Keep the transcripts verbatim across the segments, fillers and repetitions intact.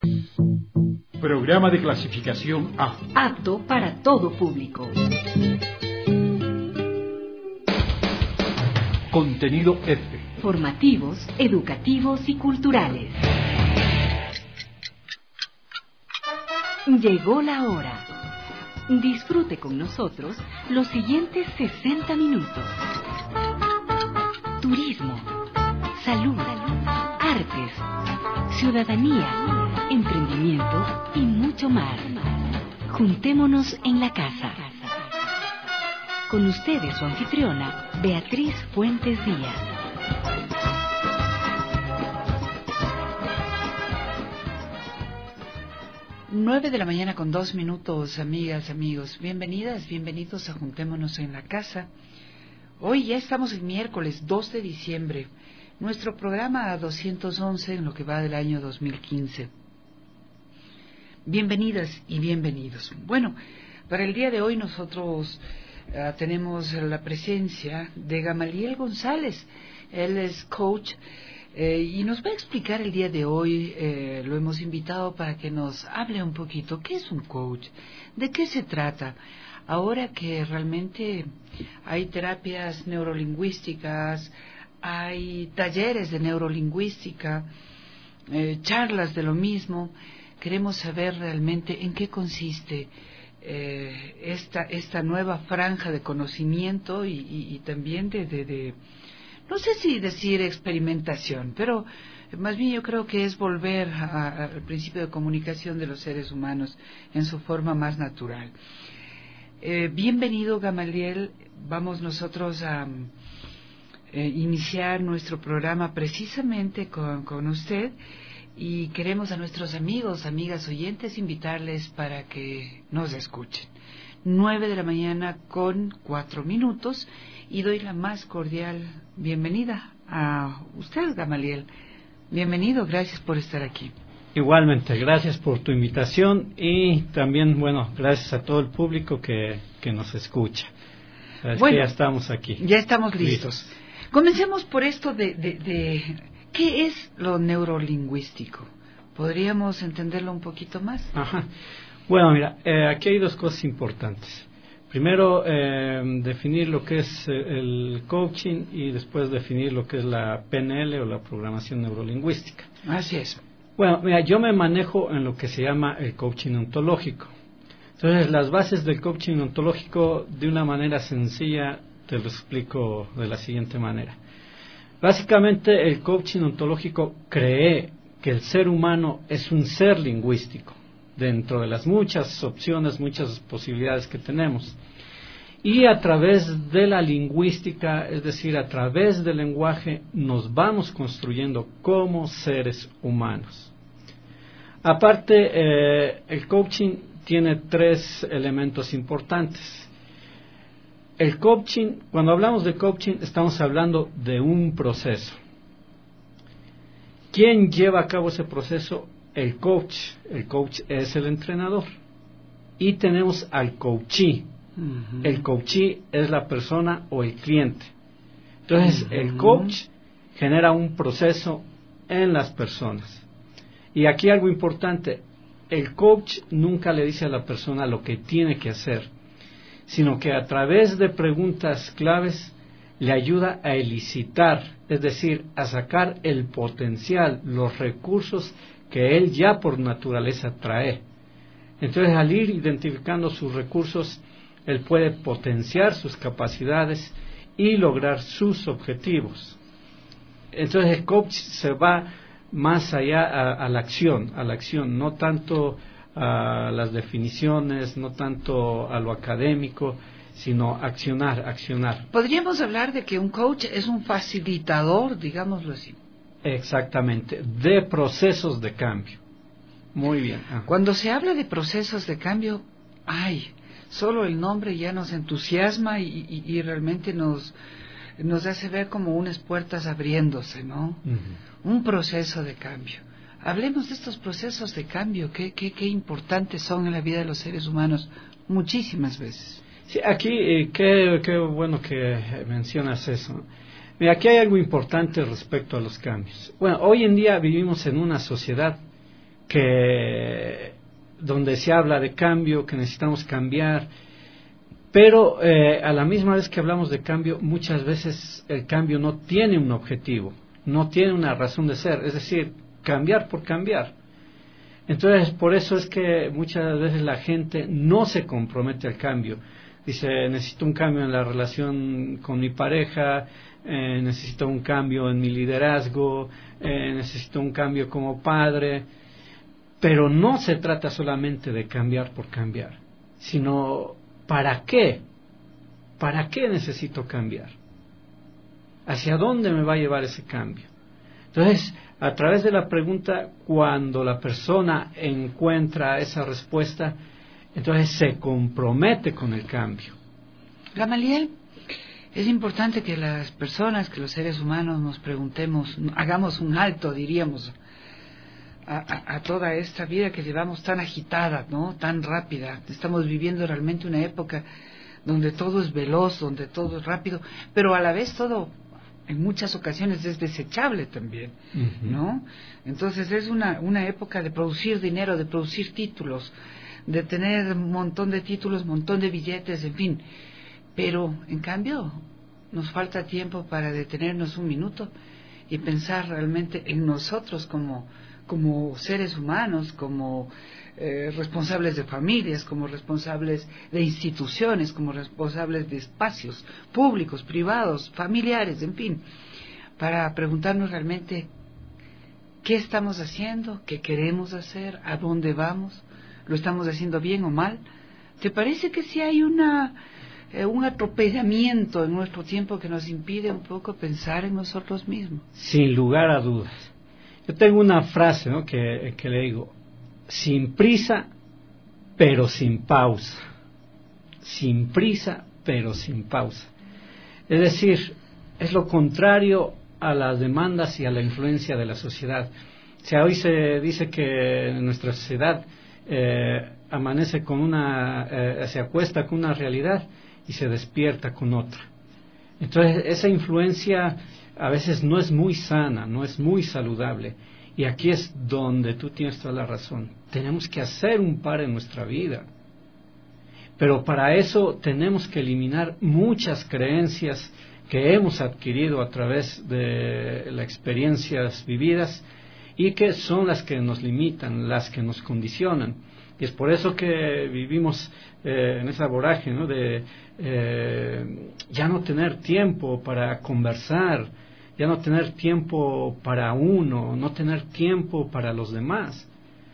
Programa de clasificación A. Apto para todo público. Contenido F. Formativos, educativos y culturales. Llegó la hora. Disfrute con nosotros los siguientes sesenta minutos. Turismo, salud, artes, ciudadanía, emprendimiento y mucho más. Juntémonos en la casa. Con ustedes su anfitriona, Beatriz Fuentes Díaz. Nueve de la mañana con dos minutos, amigas, amigos. Bienvenidas, bienvenidos a Juntémonos en la Casa. Hoy ya estamos en miércoles dos de diciembre. Nuestro programa doscientos once en lo que va del año dos mil quince. Bienvenidas y bienvenidos. Bueno, para el día de hoy nosotros uh, tenemos la presencia de Gamaliel González. Él es coach eh, y nos va a explicar el día de hoy. Eh, lo hemos invitado para que nos hable un poquito. ¿Qué es un coach? ¿De qué se trata? Ahora que realmente hay terapias neurolingüísticas, hay talleres de neurolingüística, eh, charlas de lo mismo. Queremos saber realmente en qué consiste eh, esta esta nueva franja de conocimiento y, y, y también de, de, de, no sé si decir experimentación, pero más bien yo creo que es volver a, a, al principio de comunicación de los seres humanos en su forma más natural. Eh, bienvenido, Gamaliel. Vamos nosotros a eh, iniciar nuestro programa precisamente con, con usted. Y queremos a nuestros amigos, amigas oyentes, invitarles para que nos escuchen. Nueve de la mañana con cuatro minutos y doy la más cordial bienvenida a usted, Gamaliel. Bienvenido, gracias por estar aquí. Igualmente, gracias por tu invitación y también, bueno, gracias a todo el público que, que nos escucha. Es bueno, que ya estamos aquí. Ya estamos listos. listos. Comencemos por esto de... de, de ¿qué es lo neurolingüístico? ¿Podríamos entenderlo un poquito más? Ajá. Bueno, mira, eh, aquí hay dos cosas importantes. Primero, eh, definir lo que es el coaching y después definir lo que es la P N L o la programación neurolingüística. Así es. Bueno, mira, yo me manejo en lo que se llama el coaching ontológico. Entonces, las bases del coaching ontológico, de una manera sencilla, te lo explico de la siguiente manera. Básicamente, el coaching ontológico cree que el ser humano es un ser lingüístico, dentro de las muchas opciones, muchas posibilidades que tenemos. Y a través de la lingüística, es decir, a través del lenguaje, nos vamos construyendo como seres humanos. Aparte, eh, el coaching tiene tres elementos importantes. El coaching, cuando hablamos de coaching, estamos hablando de un proceso. ¿Quién lleva a cabo ese proceso? El coach. El coach es el entrenador. Y tenemos al coachee. Uh-huh. El coachee es la persona o el cliente. Entonces, uh-huh. el coach genera un proceso en las personas. Y aquí algo importante, el coach nunca le dice a la persona lo que tiene que hacer, sino que a través de preguntas claves le ayuda a elicitar, es decir, a sacar el potencial, los recursos que él ya por naturaleza trae. Entonces, al ir identificando sus recursos, él puede potenciar sus capacidades y lograr sus objetivos. Entonces, el coach se va más allá a, a la acción, a la acción, no tanto a las definiciones, no tanto a lo académico, sino accionar, accionar. ¿Podríamos hablar de que un coach es un facilitador, digámoslo así? Exactamente, de procesos de cambio. Muy bien. Ah. Cuando se habla de procesos de cambio, ay, solo el nombre ya nos entusiasma y, y, y realmente nos, nos hace ver como unas puertas abriéndose, ¿no? Uh-huh. Un proceso de cambio. Hablemos de estos procesos de cambio, qué, qué, qué importantes son en la vida de los seres humanos, muchísimas veces. Sí, aquí, eh, qué, qué bueno que mencionas eso. Mira, aquí hay algo importante respecto a los cambios. Bueno, hoy en día vivimos en una sociedad que donde se habla de cambio, que necesitamos cambiar, pero eh, a la misma vez que hablamos de cambio, muchas veces el cambio no tiene un objetivo, no tiene una razón de ser, es decir, cambiar por cambiar. Entonces, por eso es que muchas veces la gente no se compromete al cambio. Dice, necesito un cambio en la relación con mi pareja, eh, necesito un cambio en mi liderazgo, eh, necesito un cambio como padre, pero no se trata solamente de cambiar por cambiar, sino ¿para qué? ¿Para qué necesito cambiar? ¿Hacia dónde me va a llevar ese cambio? Entonces, a través de la pregunta, cuando la persona encuentra esa respuesta, entonces se compromete con el cambio. Gamaliel, es importante que las personas, que los seres humanos nos preguntemos, hagamos un alto, diríamos, a, a, a toda esta vida que llevamos tan agitada, ¿no? Tan rápida. Estamos viviendo realmente una época donde todo es veloz, donde todo es rápido, pero a la vez todo, en muchas ocasiones, es desechable también, uh-huh. ¿no? Entonces es una, una época de producir dinero, de producir títulos, de tener un montón de títulos, un montón de billetes, en fin. Pero, en cambio, nos falta tiempo para detenernos un minuto y pensar realmente en nosotros como, como seres humanos, como eh, responsables de familias, como responsables de instituciones, como responsables de espacios públicos, privados, familiares, en fin, para preguntarnos realmente qué estamos haciendo, qué queremos hacer, a dónde vamos, lo estamos haciendo bien o mal. ¿Te parece que si hay una eh, un atropellamiento en nuestro tiempo que nos impide un poco pensar en nosotros mismos? Sin lugar a dudas. Yo tengo una frase, ¿no?, que, que le digo: sin prisa, pero sin pausa. Sin prisa, pero sin pausa. Es decir, es lo contrario a las demandas y a la influencia de la sociedad. O sea, hoy se dice que nuestra sociedad eh, amanece con una, eh, se acuesta con una realidad y se despierta con otra. Entonces, esa influencia a veces no es muy sana, no es muy saludable. Y aquí es donde tú tienes toda la razón. Tenemos que hacer un par en nuestra vida. Pero para eso tenemos que eliminar muchas creencias que hemos adquirido a través de las experiencias vividas y que son las que nos limitan, las que nos condicionan. Y es por eso que vivimos eh, en esa vorágine, ¿no?, de eh, ya no tener tiempo para conversar, ya no tener tiempo para uno, no tener tiempo para los demás.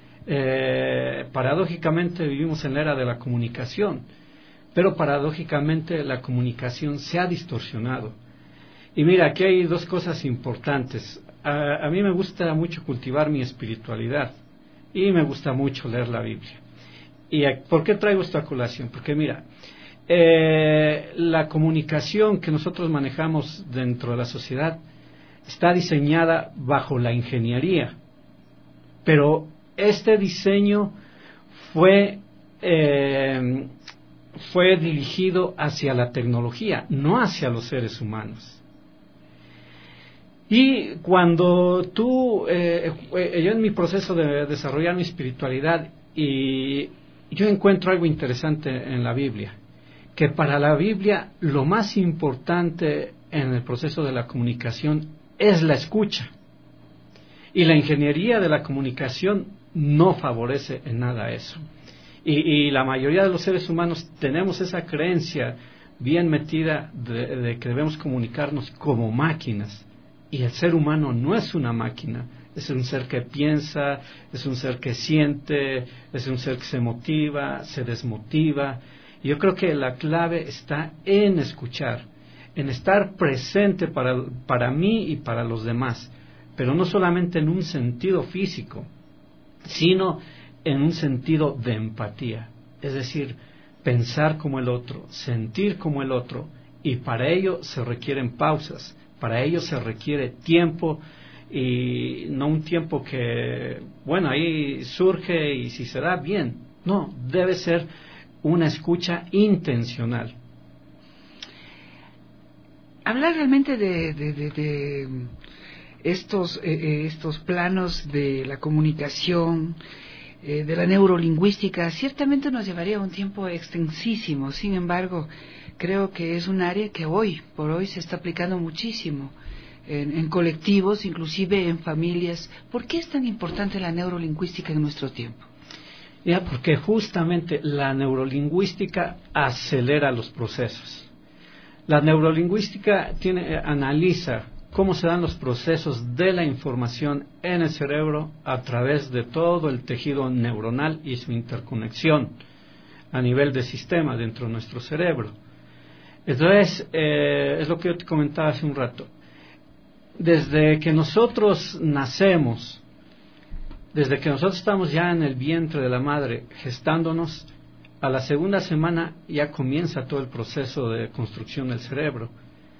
Eh, paradójicamente vivimos en la era de la comunicación, pero paradójicamente la comunicación se ha distorsionado. Y mira, aquí hay dos cosas importantes. A, a mí me gusta mucho cultivar mi espiritualidad y me gusta mucho leer la Biblia. ¿Y a, por qué traigo esta colación? Porque mira, eh, la comunicación que nosotros manejamos dentro de la sociedad está diseñada bajo la ingeniería, pero este diseño fue eh, fue dirigido hacia la tecnología, no hacia los seres humanos. Y cuando tú, eh, yo en mi proceso de desarrollar mi espiritualidad, y yo encuentro algo interesante en la Biblia, que para la Biblia lo más importante en el proceso de la comunicación es la escucha. Y la ingeniería de la comunicación no favorece en nada eso. Y, y la mayoría de los seres humanos tenemos esa creencia bien metida de, de que debemos comunicarnos como máquinas. Y el ser humano no es una máquina, es un ser que piensa, es un ser que siente, es un ser que se motiva, se desmotiva. Y yo creo que la clave está en escuchar, en estar presente para, para mí y para los demás, pero no solamente en un sentido físico, sino en un sentido de empatía, es decir, pensar como el otro, sentir como el otro, y para ello se requieren pausas. Para ello se requiere tiempo, y no un tiempo que, bueno, ahí surge y si se da, bien. No, debe ser una escucha intencional. Hablar realmente de, de, de, de estos, eh, estos planos de la comunicación, eh, de la neurolingüística, ciertamente nos llevaría un tiempo extensísimo. Sin embargo, creo que es un área que hoy por hoy se está aplicando muchísimo en, en colectivos, inclusive en familias. ¿Por qué es tan importante la neurolingüística en nuestro tiempo? Ya, porque justamente la neurolingüística acelera los procesos. La neurolingüística tiene, analiza cómo se dan los procesos de la información en el cerebro a través de todo el tejido neuronal y su interconexión a nivel de sistema dentro de nuestro cerebro. Entonces, eh, es lo que yo te comentaba hace un rato. Desde que nosotros nacemos, desde que nosotros estamos ya en el vientre de la madre gestándonos, a la segunda semana ya comienza todo el proceso de construcción del cerebro.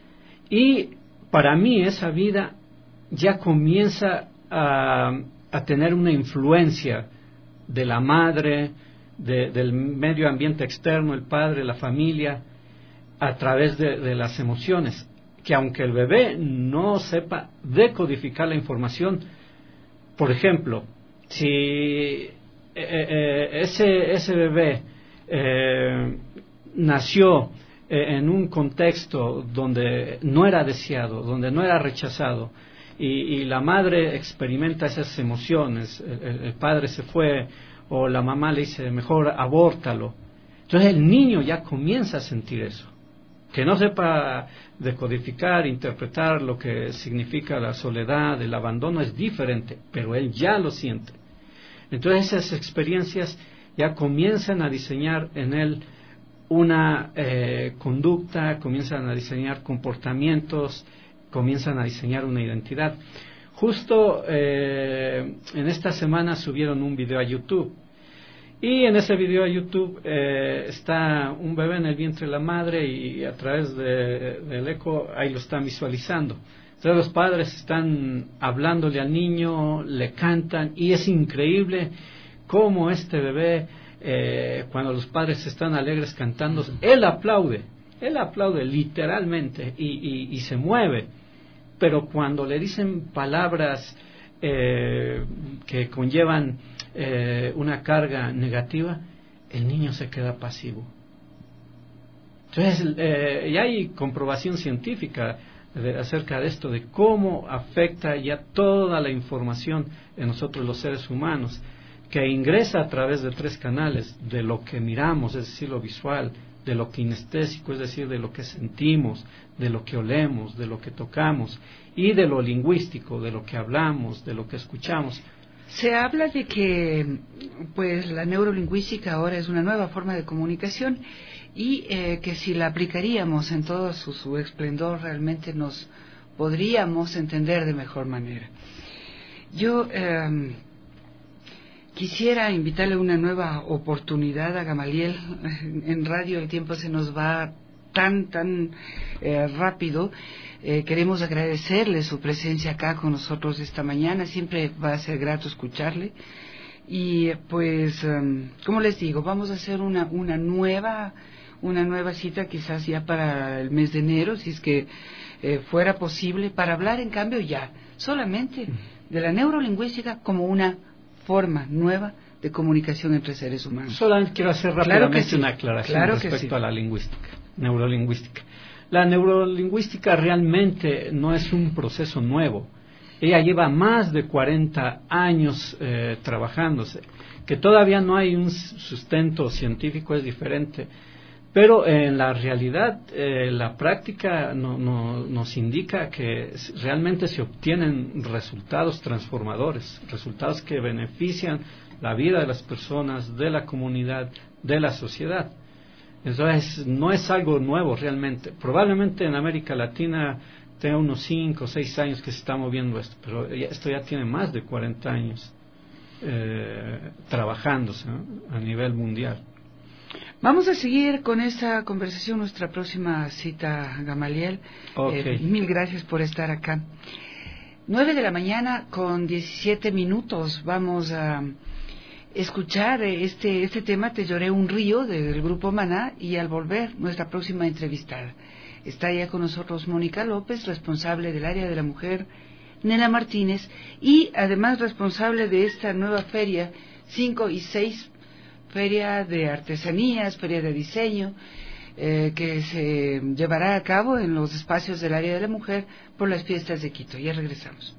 Y para mí esa vida ya comienza a, a tener una influencia de la madre, de, del medio ambiente externo, el padre, la familia, a través de, de las emociones, que aunque el bebé no sepa decodificar la información, por ejemplo, si eh, eh, ese, ese bebé eh, nació eh, en un contexto donde no era deseado, donde no era rechazado, y, y la madre experimenta esas emociones, el, el padre se fue, o la mamá le dice, mejor abórtalo, entonces el niño ya comienza a sentir eso. Que no sepa decodificar, interpretar lo que significa la soledad, el abandono, es diferente, pero él ya lo siente. Entonces esas experiencias ya comienzan a diseñar en él una eh, conducta, comienzan a diseñar comportamientos, comienzan a diseñar una identidad. Justo eh, en esta semana subieron un video a YouTube. Y en ese video a YouTube eh, está un bebé en el vientre de la madre y a través de, del eco ahí lo están visualizando. Entonces los padres están hablándole al niño, le cantan y es increíble cómo este bebé, eh, cuando los padres están alegres cantando, él aplaude, él aplaude literalmente y, y, y se mueve. Pero cuando le dicen palabras eh, que conllevan Eh, una carga negativa, el niño se queda pasivo. Entonces, eh, ya hay comprobación científica de, acerca de esto, de cómo afecta ya toda la información en nosotros los seres humanos, que ingresa a través de tres canales, de lo que miramos, es decir, lo visual, de lo kinestésico, es decir, de lo que sentimos, de lo que olemos, de lo que tocamos, y de lo lingüístico, de lo que hablamos, de lo que escuchamos. Se habla de que pues la neurolingüística ahora es una nueva forma de comunicación y eh, que si la aplicaríamos en todo su, su esplendor realmente nos podríamos entender de mejor manera. Yo eh, quisiera invitarle una nueva oportunidad a Gamaliel. En radio el tiempo se nos va tan, tan eh, rápido. Eh, queremos agradecerle su presencia acá con nosotros esta mañana. Siempre va a ser grato escucharle. Y pues, um, como les digo, vamos a hacer una, una nueva una nueva cita quizás ya para el mes de enero, si es que eh, fuera posible, para hablar en cambio ya solamente de la neurolingüística como una forma nueva de comunicación entre seres humanos. Solamente quiero hacer rápidamente claro sí. una aclaración claro respecto sí. a la lingüística, neurolingüística. La neurolingüística realmente no es un proceso nuevo. Ella lleva más de cuarenta años eh, trabajándose. Que todavía no hay un sustento científico es diferente. Pero en la realidad, eh, la práctica no, no, nos indica que realmente se obtienen resultados transformadores, resultados que benefician la vida de las personas, de la comunidad, de la sociedad. Entonces, no es algo nuevo realmente. Probablemente en América Latina tenga unos cinco o seis años que se está moviendo esto, pero esto ya tiene más de cuarenta años eh, trabajándose, ¿no?, a nivel mundial. Vamos a seguir con esta conversación, nuestra próxima cita, Gamaliel. Okay. Eh, mil gracias por estar acá. Nueve de la mañana con diecisiete minutos. Vamos a escuchar este, este tema, Te lloré un río, del grupo Maná, y al volver, nuestra próxima entrevistada. Está ya con nosotros Mónica López, responsable del área de la mujer Nela Martínez, y además responsable de esta nueva feria cinco y seis, feria de artesanías, feria de diseño, eh, que se llevará a cabo en los espacios del área de la mujer por las fiestas de Quito. Ya regresamos.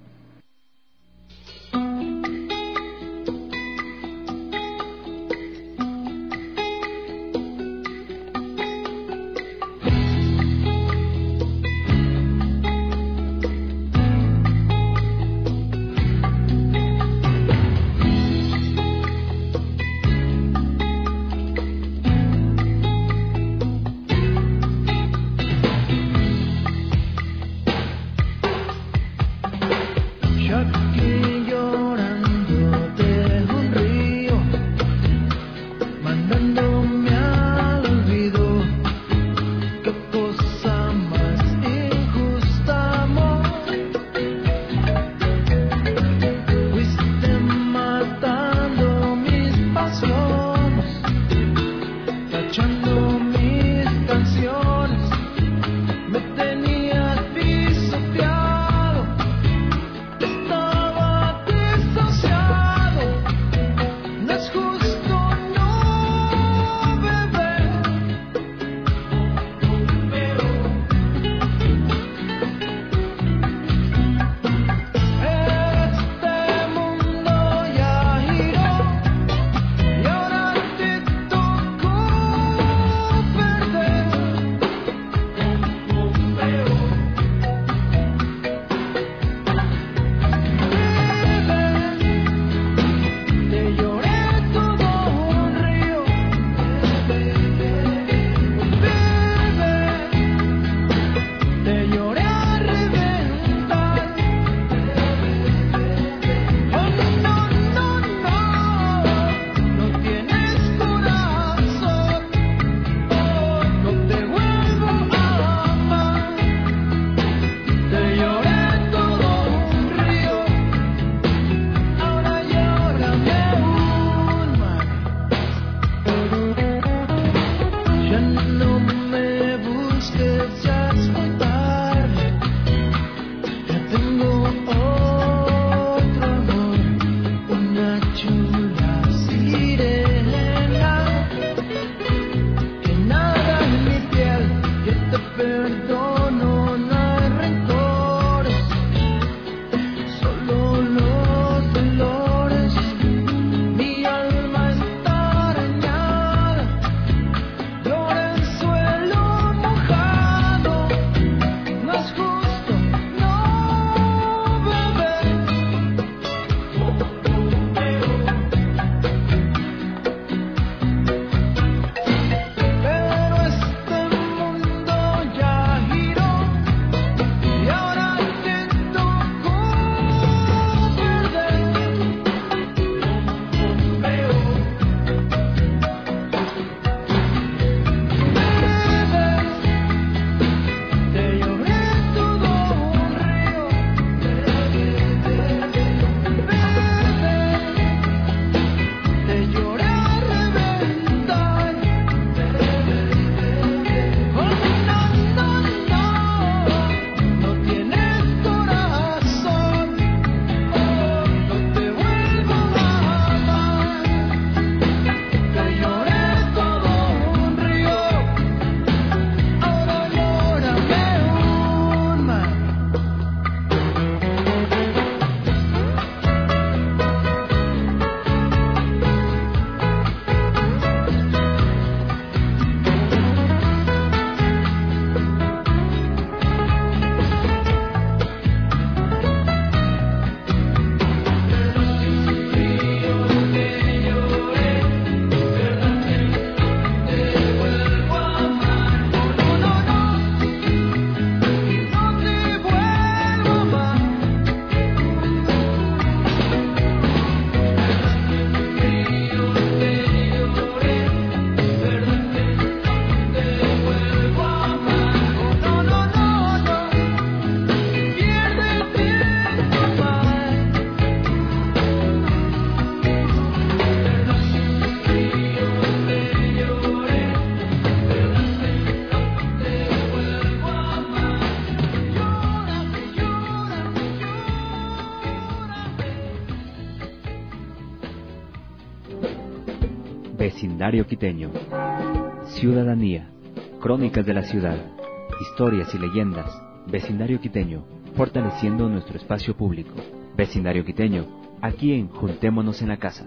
Vecindario Quiteño. Ciudadanía, crónicas de la ciudad, historias y leyendas. Vecindario Quiteño, fortaleciendo nuestro espacio público. Vecindario Quiteño, aquí en Juntémonos en la Casa.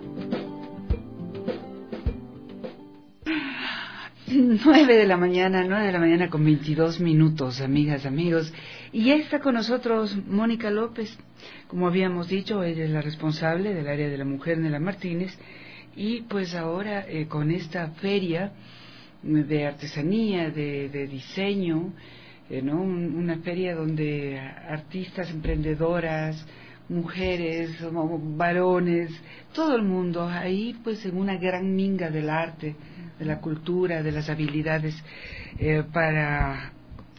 Nueve de la mañana, nueve de la mañana con veintidós minutos, amigas, amigos. Y ya está con nosotros Mónica López. Como habíamos dicho, ella es la responsable del área de la mujer en la Martínez. Y pues ahora eh, con esta feria de artesanía, de, de diseño, eh, ¿no? Un, una feria donde artistas, emprendedoras, mujeres, varones, todo el mundo ahí pues en una gran minga del arte, de la cultura, de las habilidades eh, para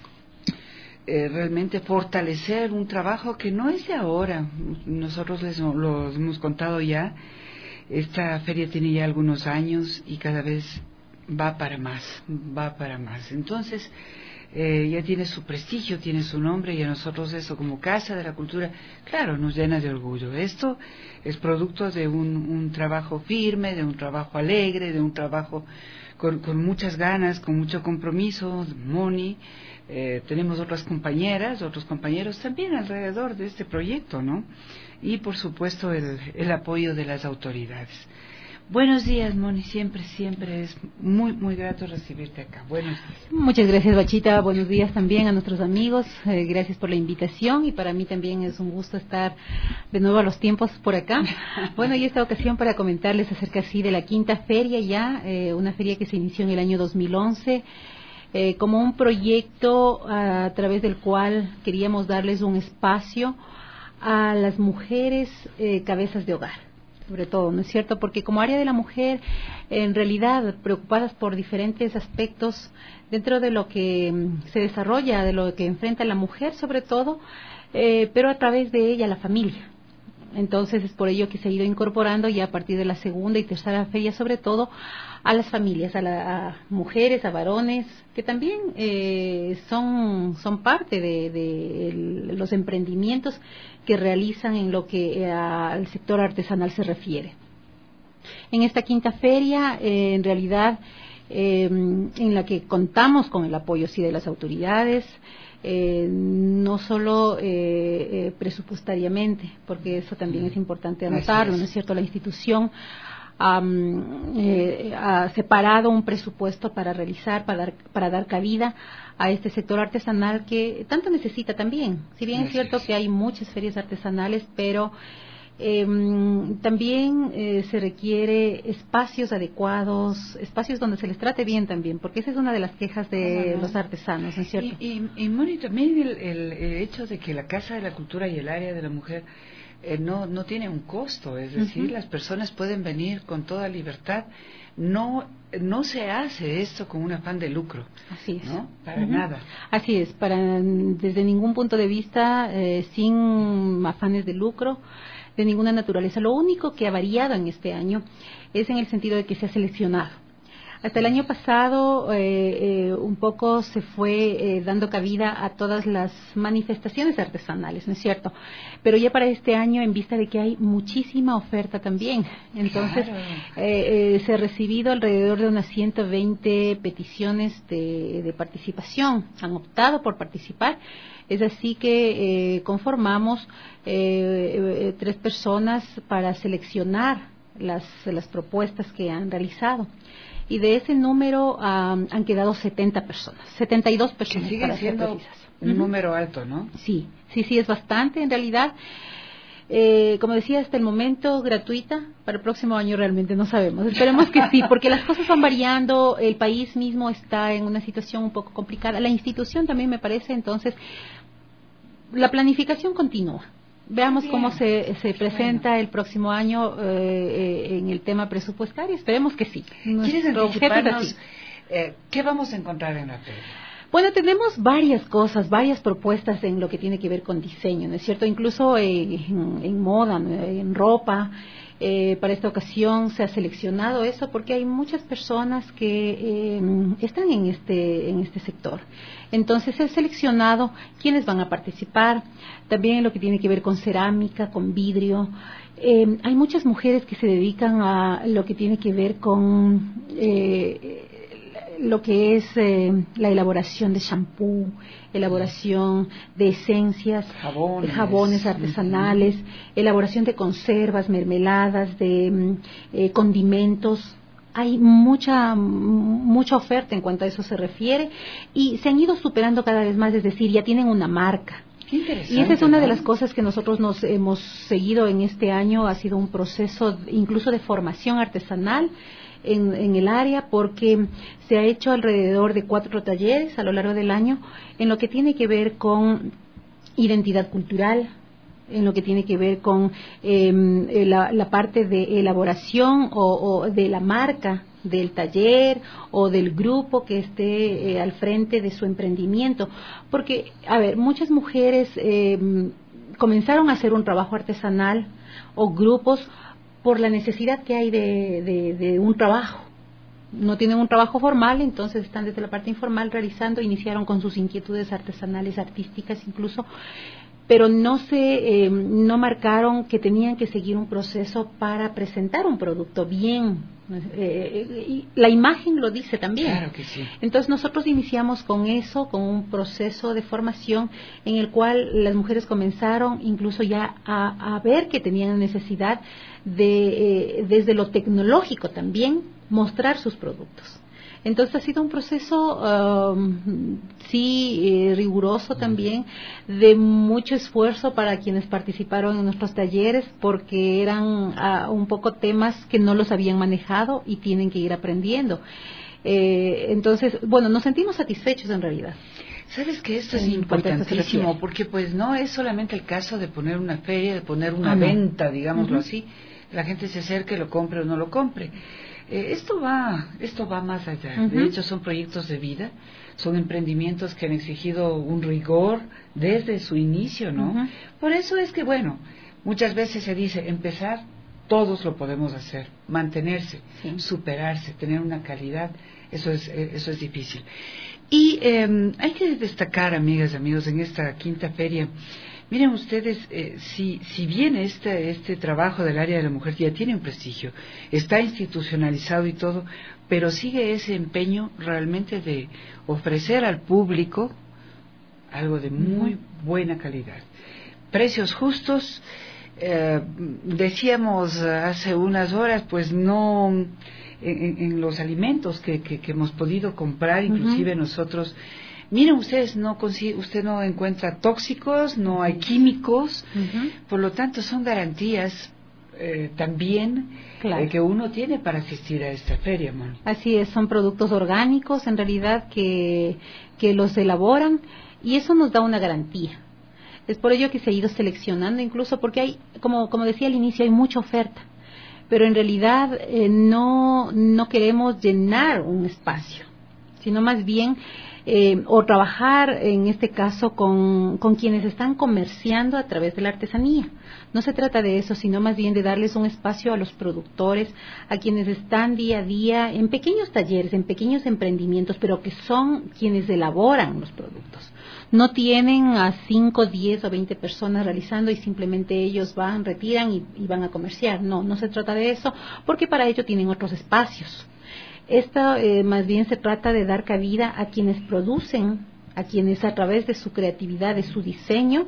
eh, realmente fortalecer un trabajo que no es de ahora. Nosotros les lo hemos contado ya. Esta feria tiene ya algunos años y cada vez va para más, va para más. Entonces, eh, ya tiene su prestigio, tiene su nombre, y a nosotros eso como Casa de la Cultura, claro, nos llena de orgullo. Esto es producto de un, un trabajo firme, de un trabajo alegre, de un trabajo con, con muchas ganas, con mucho compromiso. Moni, eh, tenemos otras compañeras, otros compañeros también alrededor de este proyecto, ¿no? Y por supuesto el, el apoyo de las autoridades. Buenos días, Moni, siempre, siempre es muy, muy grato recibirte acá. Buenos días. Muchas gracias, Bachita. Buenos días también a nuestros amigos. Eh, gracias por la invitación y para mí también es un gusto estar de nuevo a los tiempos por acá. Bueno, y esta ocasión para comentarles acerca así de la quinta feria ya, eh, una feria que se inició en el año dos mil once. Eh, como un proyecto a, a través del cual queríamos darles un espacio a las mujeres eh, cabezas de hogar, sobre todo, ¿no es cierto? Porque como área de la mujer, en realidad, preocupadas por diferentes aspectos dentro de lo que mm, se desarrolla, de lo que enfrenta la mujer, sobre todo, eh, pero a través de ella la familia. Entonces es por ello que se ha ido incorporando ya a partir de la segunda y tercera feria, sobre todo a las familias, a, la, a mujeres, a varones, que también eh, son, son parte de, de el, los emprendimientos que realizan en lo que eh, al sector artesanal se refiere. En esta quinta feria, eh, en realidad, eh, en la que contamos con el apoyo sí de las autoridades, Eh, no solo eh, eh, presupuestariamente, porque eso también es importante anotarlo, ¿no es cierto? La institución um, eh, ha separado un presupuesto para realizar, para dar, para dar cabida a este sector artesanal que tanto necesita también. Si bien es cierto que hay muchas ferias artesanales, pero Eh, también eh, se requiere espacios adecuados, espacios donde se les trate bien también, porque esa es una de las quejas de los artesanos, ¿no es cierto? Y, y, y Moni, también el, el, el hecho de que la Casa de la Cultura y el área de la mujer eh, no, no tiene un costo, es decir, uh-huh. las personas pueden venir con toda libertad. No, no se hace esto con un afán de lucro. Así es. ¿No? Para uh-huh. nada. Así es, para desde ningún punto de vista, eh, sin afanes de lucro, de ninguna naturaleza. Lo único que ha variado en este año es en el sentido de que se ha seleccionado. Hasta el año pasado eh, eh, un poco se fue eh, dando cabida a todas las manifestaciones artesanales, ¿no es cierto? Pero ya para este año, en vista de que hay muchísima oferta también, entonces claro. eh, eh, se ha recibido alrededor de unas ciento veinte peticiones de, de participación, han optado por participar. Es así que eh, conformamos eh, eh, tres personas para seleccionar las, las propuestas que han realizado. Y de ese número um, han quedado setenta personas, setenta y dos personas. Que sigue para siendo ser precisas. un Uh-huh. número alto, ¿no? Sí, sí, sí, es bastante en realidad. Eh, como decía, hasta el momento gratuita, para el próximo año realmente no sabemos. Esperemos que sí, porque las cosas van variando, el país mismo está en una situación un poco complicada, la institución también me parece, entonces la planificación continúa. Veamos Bien. cómo se, se presenta bueno. el próximo año eh, eh, en el tema presupuestario, esperemos que sí. ¿Quieres anticiparnos eh, qué vamos a encontrar en la feria? Bueno, tenemos varias cosas, varias propuestas en lo que tiene que ver con diseño, ¿no es cierto? Incluso eh, en, en moda, ¿no? En ropa, Eh, para esta ocasión se ha seleccionado eso porque hay muchas personas que eh, están en este, en este sector. Entonces se ha seleccionado quiénes van a participar, también lo que tiene que ver con cerámica, con vidrio. Eh, hay muchas mujeres que se dedican a lo que tiene que ver con eh, lo que es eh, la elaboración de shampoo, elaboración de esencias, jabones, jabones artesanales, uh-huh. elaboración de conservas, mermeladas, de eh, condimentos. Hay mucha mucha oferta en cuanto a eso se refiere y se han ido superando cada vez más, es decir, ya tienen una marca. Qué interesante, y esa es una ¿no? de las cosas que nosotros nos hemos seguido en este año, ha sido un proceso incluso de formación artesanal en, en el área, porque se ha hecho alrededor de cuatro talleres a lo largo del año en lo que tiene que ver con identidad cultural, en lo que tiene que ver con eh, la, la parte de elaboración o, o de la marca del taller o del grupo que esté eh, al frente de su emprendimiento. Porque, a ver, muchas mujeres eh, comenzaron a hacer un trabajo artesanal o grupos por la necesidad que hay de, de, de un trabajo. No tienen un trabajo formal, entonces están desde la parte informal realizando, iniciaron con sus inquietudes artesanales, artísticas incluso, pero no se eh, no marcaron que tenían que seguir un proceso para presentar un producto bien. Eh, y la imagen lo dice también. Claro que sí. Entonces nosotros iniciamos con eso, con un proceso de formación en el cual las mujeres comenzaron incluso ya a, a ver que tenían necesidad de, eh, desde lo tecnológico también, mostrar sus productos. Entonces ha sido un proceso um, sí eh, riguroso también, de mucho esfuerzo para quienes participaron en nuestros talleres, porque eran uh, un poco temas que no los habían manejado y tienen que ir aprendiendo. Eh, entonces, bueno, nos sentimos satisfechos en realidad. Sabes que esto es en importantísimo, porque pues no es solamente el caso de poner una feria, de poner una ah, no. venta, digámoslo uh-huh. así, la gente se acerque, lo compre o no lo compre. Eh, esto va esto va más allá. Uh-huh. De hecho, son proyectos de vida, son emprendimientos que han exigido un rigor desde su inicio, ¿no? Uh-huh. Por eso es que, bueno, muchas veces se dice, empezar, todos lo podemos hacer, mantenerse, sí. superarse, tener una calidad, eso es, eso es difícil. Y eh, hay que destacar, amigas y amigos, en esta quinta feria, miren ustedes, eh, si, si bien este, este trabajo del área de la mujer ya tiene un prestigio, está institucionalizado y todo, pero sigue ese empeño realmente de ofrecer al público algo de muy buena calidad. Precios justos, eh, decíamos hace unas horas, pues no, en, en los alimentos que, que, que hemos podido comprar, inclusive uh-huh. nosotros. Miren ustedes, no consigue, usted no encuentra tóxicos, no hay químicos, uh-huh. por lo tanto son garantías eh, también claro. eh, que uno tiene para asistir a esta feria, Moni. Así es, son productos orgánicos en realidad que, que los elaboran y eso nos da una garantía. Es por ello que se ha ido seleccionando, incluso porque hay, como, como decía al inicio, hay mucha oferta, pero en realidad eh, no, no queremos llenar un espacio, sino más bien Eh, o trabajar en este caso con, con quienes están comerciando a través de la artesanía. No se trata de eso, sino más bien de darles un espacio a los productores, a quienes están día a día en pequeños talleres, en pequeños emprendimientos, pero que son quienes elaboran los productos. No tienen a cinco, diez o veinte personas realizando y simplemente ellos van, retiran y, y van a comerciar. No, no se trata de eso, porque para ello tienen otros espacios. Esto eh, más bien se trata de dar cabida a quienes producen, a quienes a través de su creatividad, de su diseño,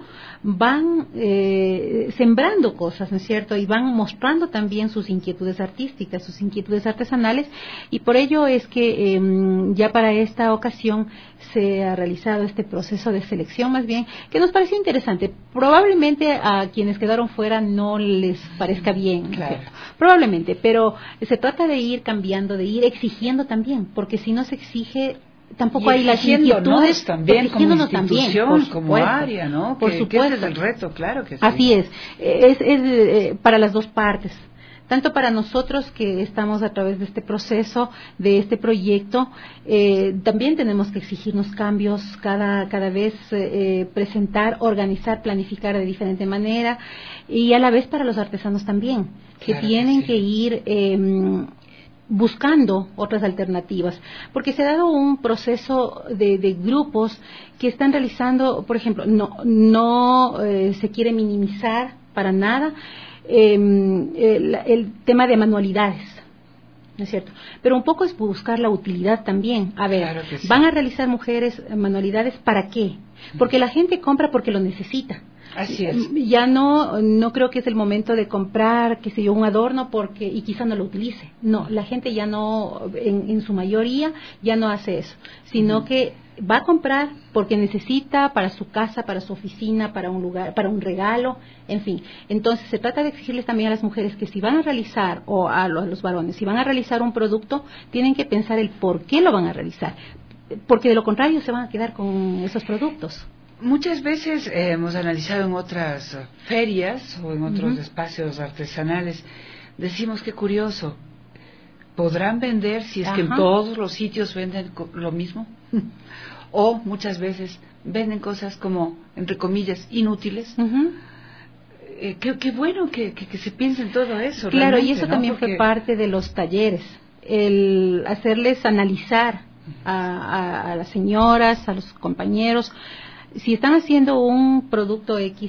van eh, sembrando cosas, ¿no es cierto? Y van mostrando también sus inquietudes artísticas, sus inquietudes artesanales, y por ello es que eh, ya para esta ocasión se ha realizado este proceso de selección, más bien, que nos pareció interesante. Probablemente a quienes quedaron fuera no les parezca bien, claro. ¿cierto? Probablemente, pero se trata de ir cambiando, de ir exigiendo también, porque si no se exige, tampoco hay las inquietudes, también como institución, también, como área, ¿no? Por que, supuesto. que ese es el reto, claro que sí. Así es, es, es eh, para las dos partes. tanto para nosotros que estamos a través de este proceso, de este proyecto, eh, también tenemos que exigirnos cambios cada, cada vez, eh, presentar, organizar, planificar de diferente manera, y a la vez para los artesanos también, que Claro tienen que sí. que ir eh, buscando otras alternativas, porque se ha dado un proceso de, de grupos que están realizando, por ejemplo, no, no eh, se quiere minimizar para nada eh, el, el tema de manualidades, ¿no es cierto? Pero un poco es buscar la utilidad también. A ver, Claro que sí. van a realizar mujeres manualidades, ¿para qué? Porque la gente compra porque lo necesita. Así es. Ya no, no creo que es el momento de comprar, qué sé yo, un adorno porque y quizá no lo utilice. No, la gente ya no, en, en su mayoría, ya no hace eso, sino uh-huh. que va a comprar porque necesita para su casa, para su oficina, para un lugar, para un regalo, en fin. Entonces se trata de exigirles también a las mujeres que si van a realizar, o a los, a los varones, si van a realizar un producto, tienen que pensar el por qué lo van a realizar, porque de lo contrario se van a quedar con esos productos. Muchas veces eh, hemos analizado en otras uh, ferias o en otros uh-huh. espacios artesanales, decimos que curioso, ¿podrán vender si es Ajá. que en todos los sitios venden lo mismo? O muchas veces venden cosas como, entre comillas, inútiles. Uh-huh. Eh, qué, qué bueno que, que, que se piense en todo eso. Claro, y eso ¿no? también Porque... fue parte de los talleres, el hacerles analizar a, a, a las señoras, a los compañeros, si están haciendo un producto X,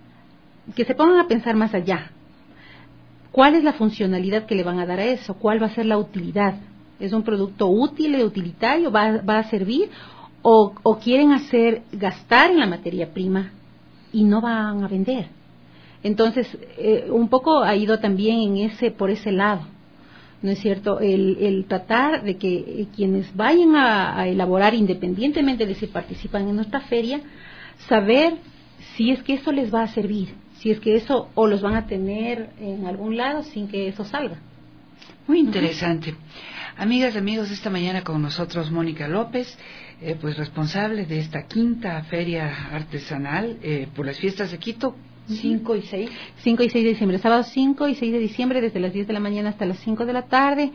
que se pongan a pensar más allá. ¿Cuál es la funcionalidad que le van a dar a eso? ¿Cuál va a ser la utilidad? ¿Es un producto útil y utilitario? ¿Va, va a servir? O, ¿O quieren hacer gastar en la materia prima y no van a vender? Entonces, eh, un poco ha ido también en ese por ese lado, ¿no es cierto? El, el tratar de que eh, quienes vayan a, a elaborar, independientemente de si participan en nuestra feria, saber si es que eso les va a servir, si es que eso o los van a tener en algún lado sin que eso salga. Muy interesante. Uh-huh. Amigas, amigos, esta mañana con nosotros Mónica López, eh, pues responsable de esta quinta feria artesanal eh, por las fiestas de Quito. cinco y seis cinco y seis de diciembre, sábado cinco y seis de diciembre, desde las diez de la mañana hasta las cinco de la tarde,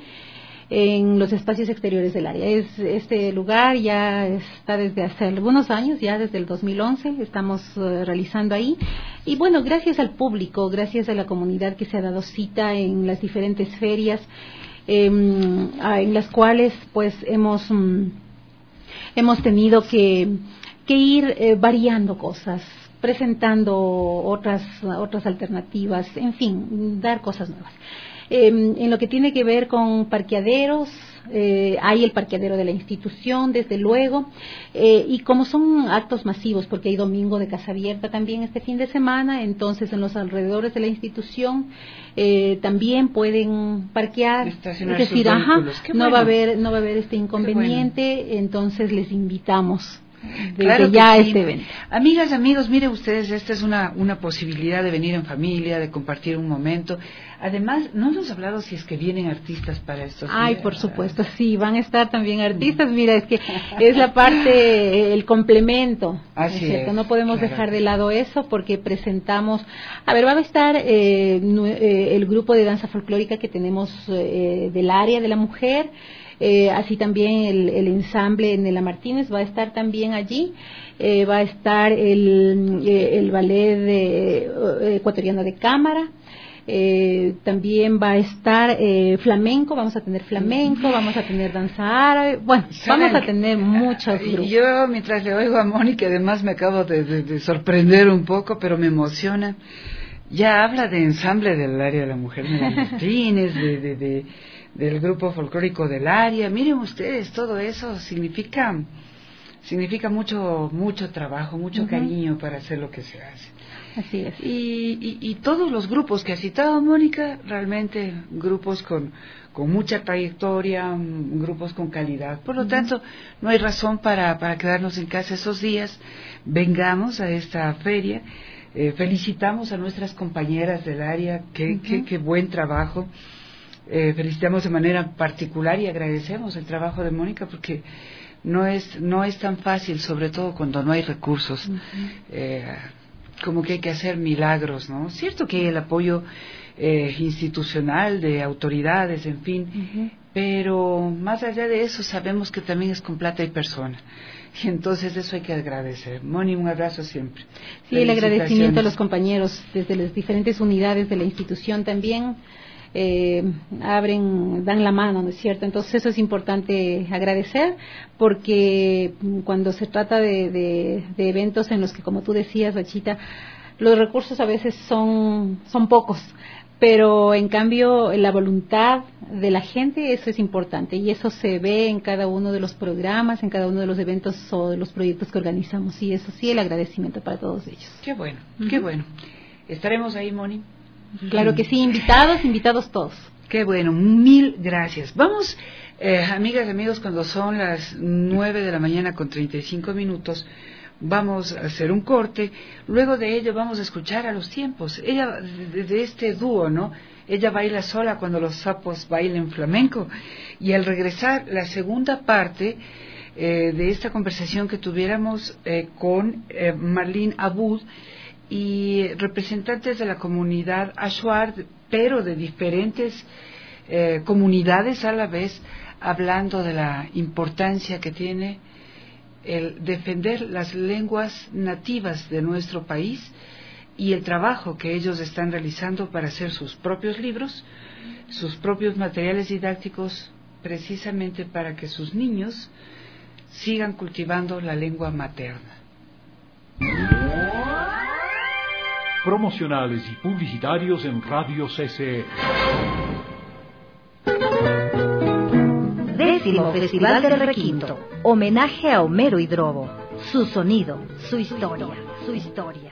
en los espacios exteriores del área. Es, este lugar ya está desde hace algunos años, ya desde el dos mil once, estamos uh, realizando ahí. Y bueno, gracias al público, gracias a la comunidad que se ha dado cita en las diferentes ferias, eh, en las cuales pues hemos, um, hemos tenido que, que ir eh, variando cosas, presentando otras otras alternativas, en fin, dar cosas nuevas. Eh, en lo que tiene que ver con parqueaderos, eh, hay el parqueadero de la institución, desde luego, eh, y como son actos masivos, porque hay domingo de casa abierta también este fin de semana, entonces en los alrededores de la institución eh, también pueden parquear, estacionar es decir, sus ajá, Qué no bueno. va a haber no va a haber este inconveniente, bueno. Entonces les invitamos. Desde claro ya que sí. este evento. Amigas, amigos, miren ustedes, esta es una, una posibilidad de venir en familia, de compartir un momento. Además, no nos has hablado si es que vienen artistas para estos Ay, días. por supuesto, sí, van a estar también artistas. Mira, es que es la parte, el complemento. Así ¿no es cierto? es, No podemos claro. dejar de lado eso porque presentamos, a ver, va a estar eh, eh, el grupo de danza folclórica que tenemos eh, del área de la mujer. Eh, así también el, el ensamble Nela Martínez va a estar también allí, eh, va a estar el, eh, el ballet de, eh, ecuatoriano de cámara, eh, también va a estar eh, flamenco, vamos a tener flamenco, vamos a tener danza árabe, bueno, vamos a tener muchos grupos. Yo mientras le oigo a Mónica, además me acabo de, de, de sorprender un poco, pero me emociona. Ya habla de ensamble del área de la mujer Nela Martínez, de... de, de del grupo folclórico del área. Miren ustedes, todo eso significa significa mucho mucho trabajo, mucho uh-huh. cariño para hacer lo que se hace. Así es. Y, y, y todos los grupos que ha citado Mónica, realmente grupos con, con mucha trayectoria, grupos con calidad. Por lo uh-huh. tanto, no hay razón para, para quedarnos en casa esos días. Vengamos a esta feria. Eh, felicitamos a nuestras compañeras del área, qué, uh-huh. qué, qué buen trabajo. Eh, felicitamos de manera particular y agradecemos el trabajo de Mónica porque no es no es tan fácil, sobre todo cuando no hay recursos. Uh-huh. eh, como que hay que hacer milagros, ¿no? Cierto que hay el apoyo eh, institucional de autoridades, en fin, uh-huh. pero más allá de eso sabemos que también es con plata y persona. Y entonces eso hay que agradecer. Moni, un abrazo siempre. Sí, el agradecimiento a los compañeros desde las diferentes unidades de la institución también. Eh, abren, dan la mano, ¿no es cierto? Entonces eso es importante agradecer, porque cuando se trata de, de, de eventos en los que, como tú decías, Bachita, los recursos a veces son, son pocos, pero en cambio la voluntad de la gente, eso es importante, y eso se ve en cada uno de los programas, en cada uno de los eventos o de los proyectos que organizamos, y eso sí, el agradecimiento para todos ellos. Qué bueno, uh-huh. qué bueno. ¿Estaremos ahí, Moni? Claro que sí, invitados, invitados todos. Qué bueno, mil gracias. Vamos, eh, amigas y amigos, cuando son las nueve de la mañana con treinta y cinco minutos, vamos a hacer un corte. Luego de ello vamos a escuchar a Los Tiempos. Ella, de, de este dúo, ¿no? Ella baila sola cuando los sapos bailan flamenco. Y al regresar, la segunda parte eh, de esta conversación que tuviéramos eh, con eh, Marlene Abud, y representantes de la comunidad Ashuar, pero de diferentes eh, comunidades a la vez, hablando de la importancia que tiene el defender las lenguas nativas de nuestro país y el trabajo que ellos están realizando para hacer sus propios libros, sus propios materiales didácticos, precisamente para que sus niños sigan cultivando la lengua materna. Promocionales y publicitarios en Radio C C E. Décimo Festival del Requinto. Homenaje a Homero y Drobo. Su sonido, su historia, su historia.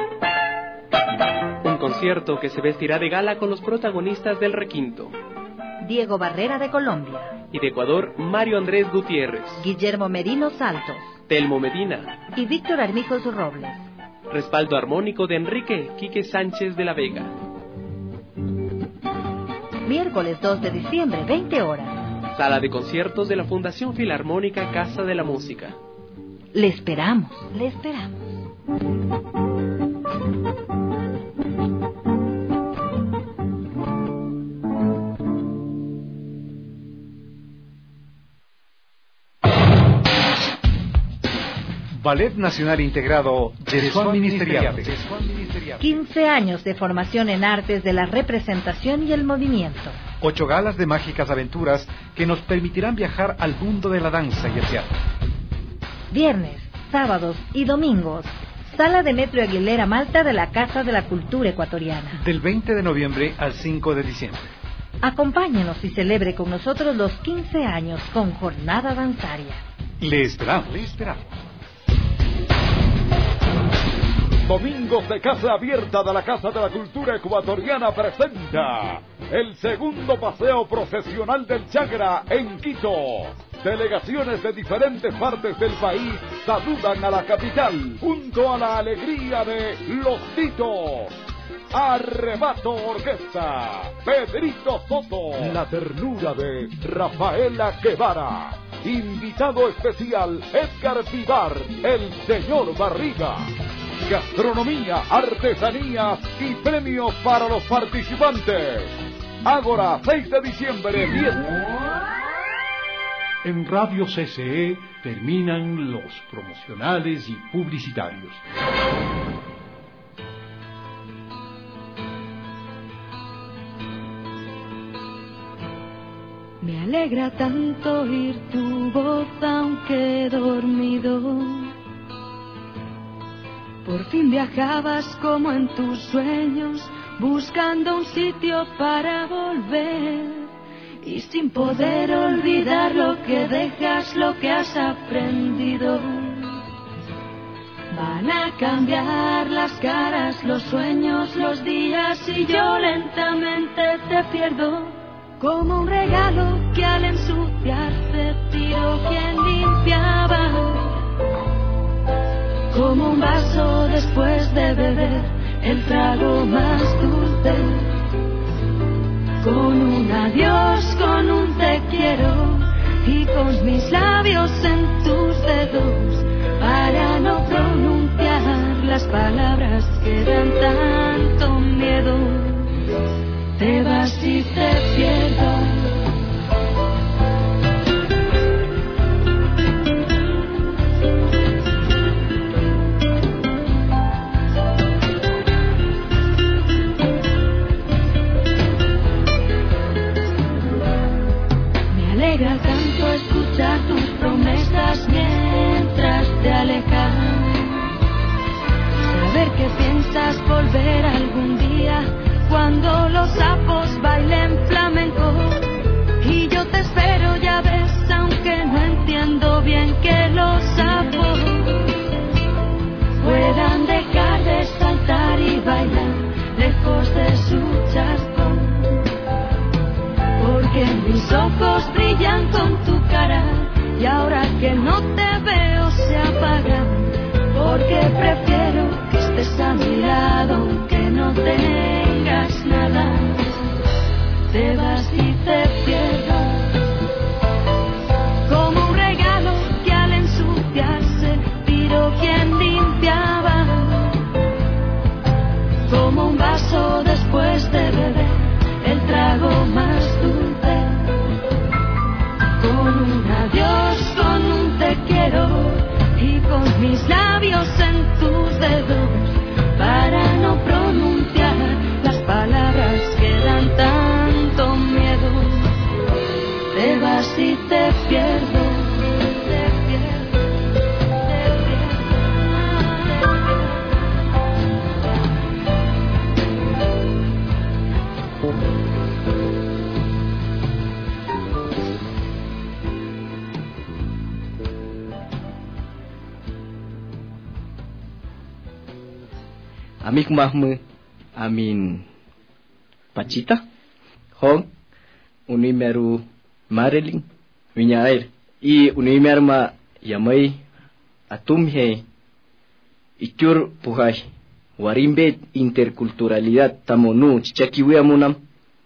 Un concierto que se vestirá de gala con los protagonistas del Requinto. Diego Barrera de Colombia. Y de Ecuador, Mario Andrés Gutiérrez. Guillermo Merino Saltos. Telmo Medina. Y Víctor Armijos Robles. Respaldo armónico de Enrique Quique Sánchez de la Vega. Miércoles dos de diciembre, veinte horas. Sala de conciertos de la Fundación Filarmónica Casa de la Música. Le esperamos, le esperamos. Ballet Nacional Integrado de Juan Ministerial. quince años de formación en artes de la representación y el movimiento. Ocho galas de mágicas aventuras que nos permitirán viajar al mundo de la danza y el teatro. Viernes, sábados y domingos. Sala de Metro Aguilera Malta de la Casa de la Cultura Ecuatoriana. Del veinte de noviembre al cinco de diciembre. Acompáñenos y celebre con nosotros los quince años con jornada danzaria. Le esperamos, le esperamos. Domingos de Casa Abierta de la Casa de la Cultura Ecuatoriana presenta el segundo paseo procesional del Chagra en Quito. Delegaciones de diferentes partes del país saludan a la capital junto a la alegría de Los Titos. Arrebato Orquesta, Pedrito Soto, la ternura de Rafaela Guevara. Invitado especial Edgar Vivar, el señor Barriga. Gastronomía, artesanías y premios para los participantes. Ágora, seis de diciembre, diez. En Radio C C E terminan los promocionales y publicitarios. Me alegra tanto oír tu voz aunque dormido. Por fin viajabas como en tus sueños, buscando un sitio para volver. Y sin poder olvidar lo que dejas, lo que has aprendido. Van a cambiar las caras, los sueños, los días, y yo lentamente te pierdo. Como un regalo que al ensuciarse tiró quien limpiaba. Como un vaso después de beber el trago más dulce. Con un adiós, con un te quiero, y con mis labios en tus dedos, para no pronunciar las palabras alegra tanto escuchar tus promesas mientras te alejas. Saber que piensas volver algún día cuando los sapos bailen flamenco. Y yo te espero, ya ves, aunque no entiendo bien que los sapos puedan dejar de saltar y bailar lejos de su charco. Porque mis ojos brillan con tu cara y ahora que no te veo se apagan. Porque prefiero que estés a mi lado aunque no tengas nada. Te vas y te pierdo como un regalo que al ensuciarse tiró quien limpiaba, como un vaso después de beber el trago más dulce, con un adiós, con un te quiero y con mis labios en tus dedos para no pronunciar las palabras que dan tanto miedo. Te vas y te pierdo, te pierdo, te Amik mahmu amin Pachita hong unimeru Marilyn Viñaer y unimerma yamai atumhe itur puhay warimbe interculturalidad tamonu chichakiwiamunam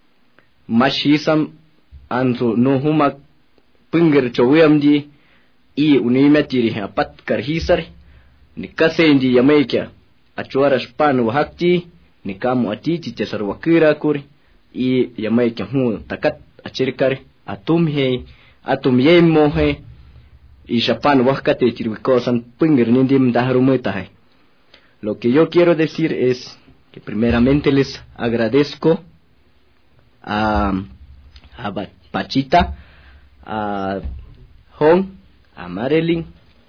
mashisam anru nuhumak punger chowiamdi y unimetiri apat karhisar nikasendi yamaikya achuara spanu hakti nikamu ati chichasar wakira kuri y yamaikya hu takat achirkar atumhe atumye mohe y shapan wakate chirwikosan punger nindim daharumetahe. Lo que yo quiero decir es que primeramente les agradezco a, a Pachita, a Hong, a Marilyn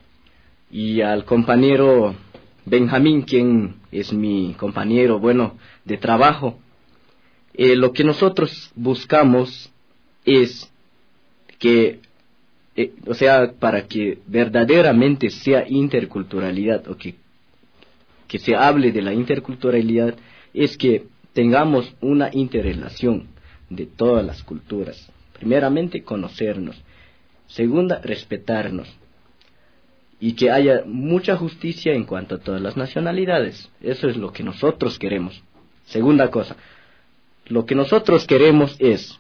y al compañero Benjamín, quien es mi compañero, bueno, de trabajo. Eh, lo que nosotros buscamos es que, eh, o sea, para que verdaderamente sea interculturalidad, o que, que se hable de la interculturalidad, es que tengamos una interrelación de todas las culturas. Primeramente, conocernos. Segunda, respetarnos. Y que haya mucha justicia en cuanto a todas las nacionalidades. Eso es lo que nosotros queremos. Segunda cosa, lo que nosotros queremos es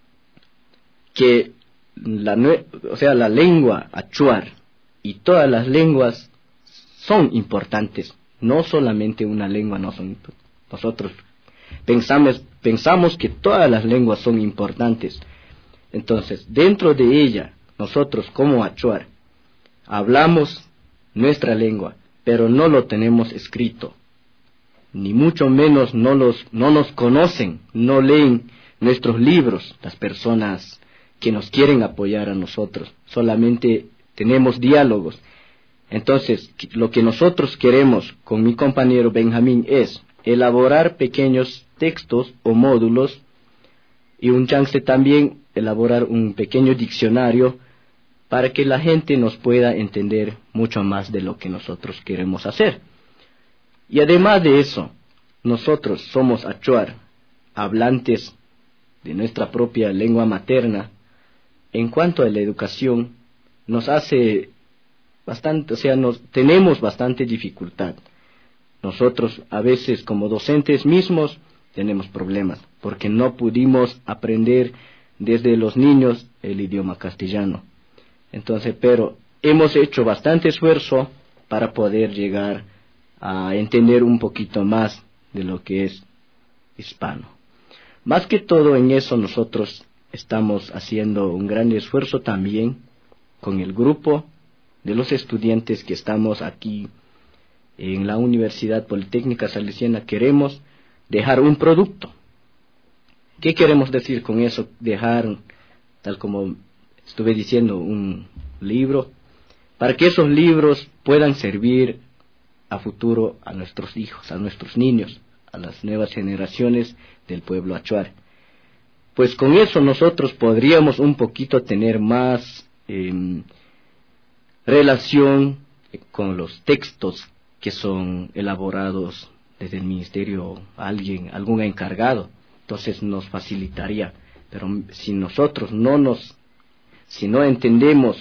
que la, o sea, la lengua achuar y todas las lenguas son importantes. No solamente una lengua, no son. Nosotros pensamos, pensamos que todas las lenguas son importantes. Entonces, dentro de ella, nosotros como achuar, hablamos nuestra lengua, pero no lo tenemos escrito, ni mucho menos no, los, no nos conocen, no leen nuestros libros, las personas que nos quieren apoyar a nosotros, solamente tenemos diálogos. Entonces, lo que nosotros queremos con mi compañero Benjamín es elaborar pequeños textos o módulos y un chance también elaborar un pequeño diccionario para que la gente nos pueda entender mucho más de lo que nosotros queremos hacer. Y además de eso, nosotros somos achuar, hablantes de nuestra propia lengua materna. En cuanto a la educación, nos hace bastante, o sea, nos, tenemos bastante dificultad. Nosotros a veces como docentes mismos tenemos problemas, porque no pudimos aprender desde los niños el idioma castellano. Entonces, pero hemos hecho bastante esfuerzo para poder llegar a entender un poquito más de lo que es hispano. Más que todo en eso nosotros estamos haciendo un gran esfuerzo también con el grupo de los estudiantes que estamos aquí en la Universidad Politécnica Salesiana. Queremos dejar un producto. ¿Qué queremos decir con eso? Dejar, tal como estuve diciendo, un libro, para que esos libros puedan servir a futuro a nuestros hijos, a nuestros niños, a las nuevas generaciones del pueblo achuar. Pues con eso nosotros podríamos un poquito tener más eh, relación con los textos que son elaborados desde el ministerio, alguien, algún encargado, entonces nos facilitaría. Pero si nosotros no nos, si no entendemos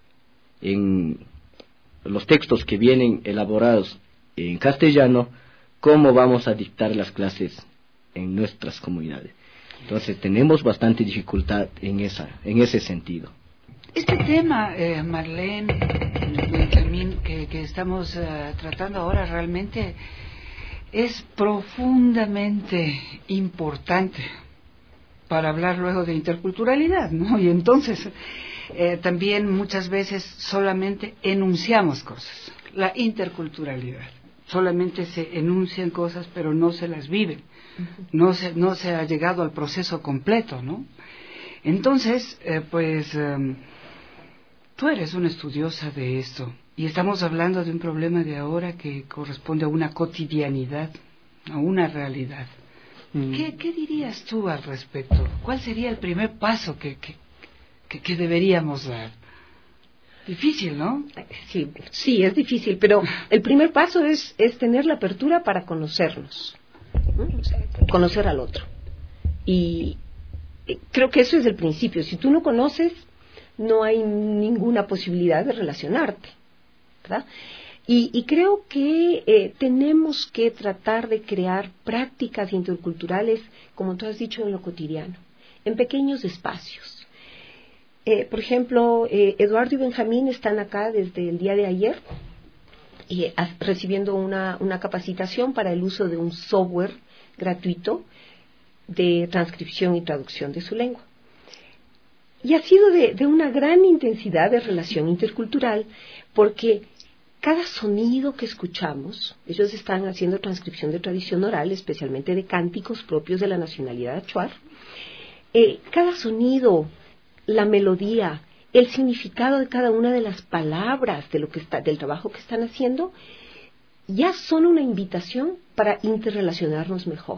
en los textos que vienen elaborados en castellano, ¿cómo vamos a dictar las clases en nuestras comunidades? Entonces tenemos bastante dificultad en esa, en ese sentido. Este tema, eh, Marlene, Benjamín, que, que estamos uh, tratando ahora realmente es profundamente importante para hablar luego de interculturalidad, ¿no? Y entonces eh, también muchas veces solamente enunciamos cosas, la interculturalidad. Solamente se enuncian cosas, pero no se las viven. No se, no se ha llegado al proceso completo, ¿no? Entonces, eh, pues, eh, tú eres una estudiosa de esto, y estamos hablando de un problema de ahora que corresponde a una cotidianidad, a una realidad. Mm. ¿Qué, qué dirías tú al respecto? ¿Cuál sería el primer paso que, que, que, que deberíamos dar? Difícil, ¿no? Sí, sí, es difícil, pero el primer paso es, es tener la apertura para conocernos, ¿no? O sea, conocer al otro. Y creo que eso es el principio. Si tú no conoces, no hay ninguna posibilidad de relacionarte, ¿verdad? Y, y creo que eh, tenemos que tratar de crear prácticas interculturales, como tú has dicho, en lo cotidiano, en pequeños espacios. Eh, por ejemplo, eh, Eduardo y Benjamín están acá desde el día de ayer y, eh, recibiendo una, una capacitación para el uso de un software gratuito de transcripción y traducción de su lengua. Y ha sido de, de una gran intensidad de relación intercultural, porque cada sonido que escuchamos, ellos están haciendo transcripción de tradición oral, especialmente de cánticos propios de la nacionalidad achuar, eh, cada sonido, la melodía, el significado de cada una de las palabras de lo que está, del trabajo que están haciendo, ya son una invitación para interrelacionarnos mejor.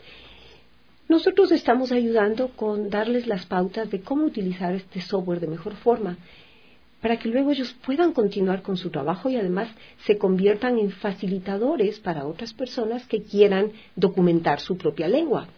Nosotros estamos ayudando con darles las pautas de cómo utilizar este software de mejor forma, para que luego ellos puedan continuar con su trabajo y además se conviertan en facilitadores para otras personas que quieran documentar su propia lengua.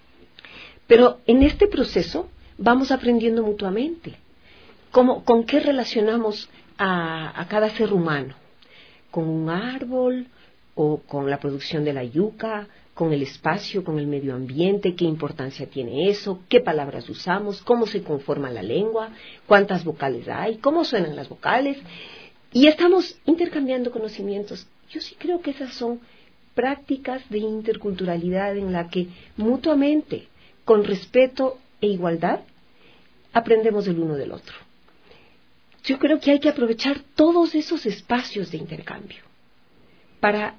Pero en este proceso vamos aprendiendo mutuamente. ¿Cómo, ¿Con qué relacionamos a, a cada ser humano? ¿Con un árbol o con la producción de la yuca? ¿Con el espacio, con el medio ambiente? ¿Qué importancia tiene eso? ¿Qué palabras usamos? ¿Cómo se conforma la lengua? ¿Cuántas vocales hay? ¿Cómo suenan las vocales? Y estamos intercambiando conocimientos. Yo sí creo que esas son prácticas de interculturalidad en la que mutuamente, con respeto e igualdad, aprendemos del uno del otro. Yo creo que hay que aprovechar todos esos espacios de intercambio para,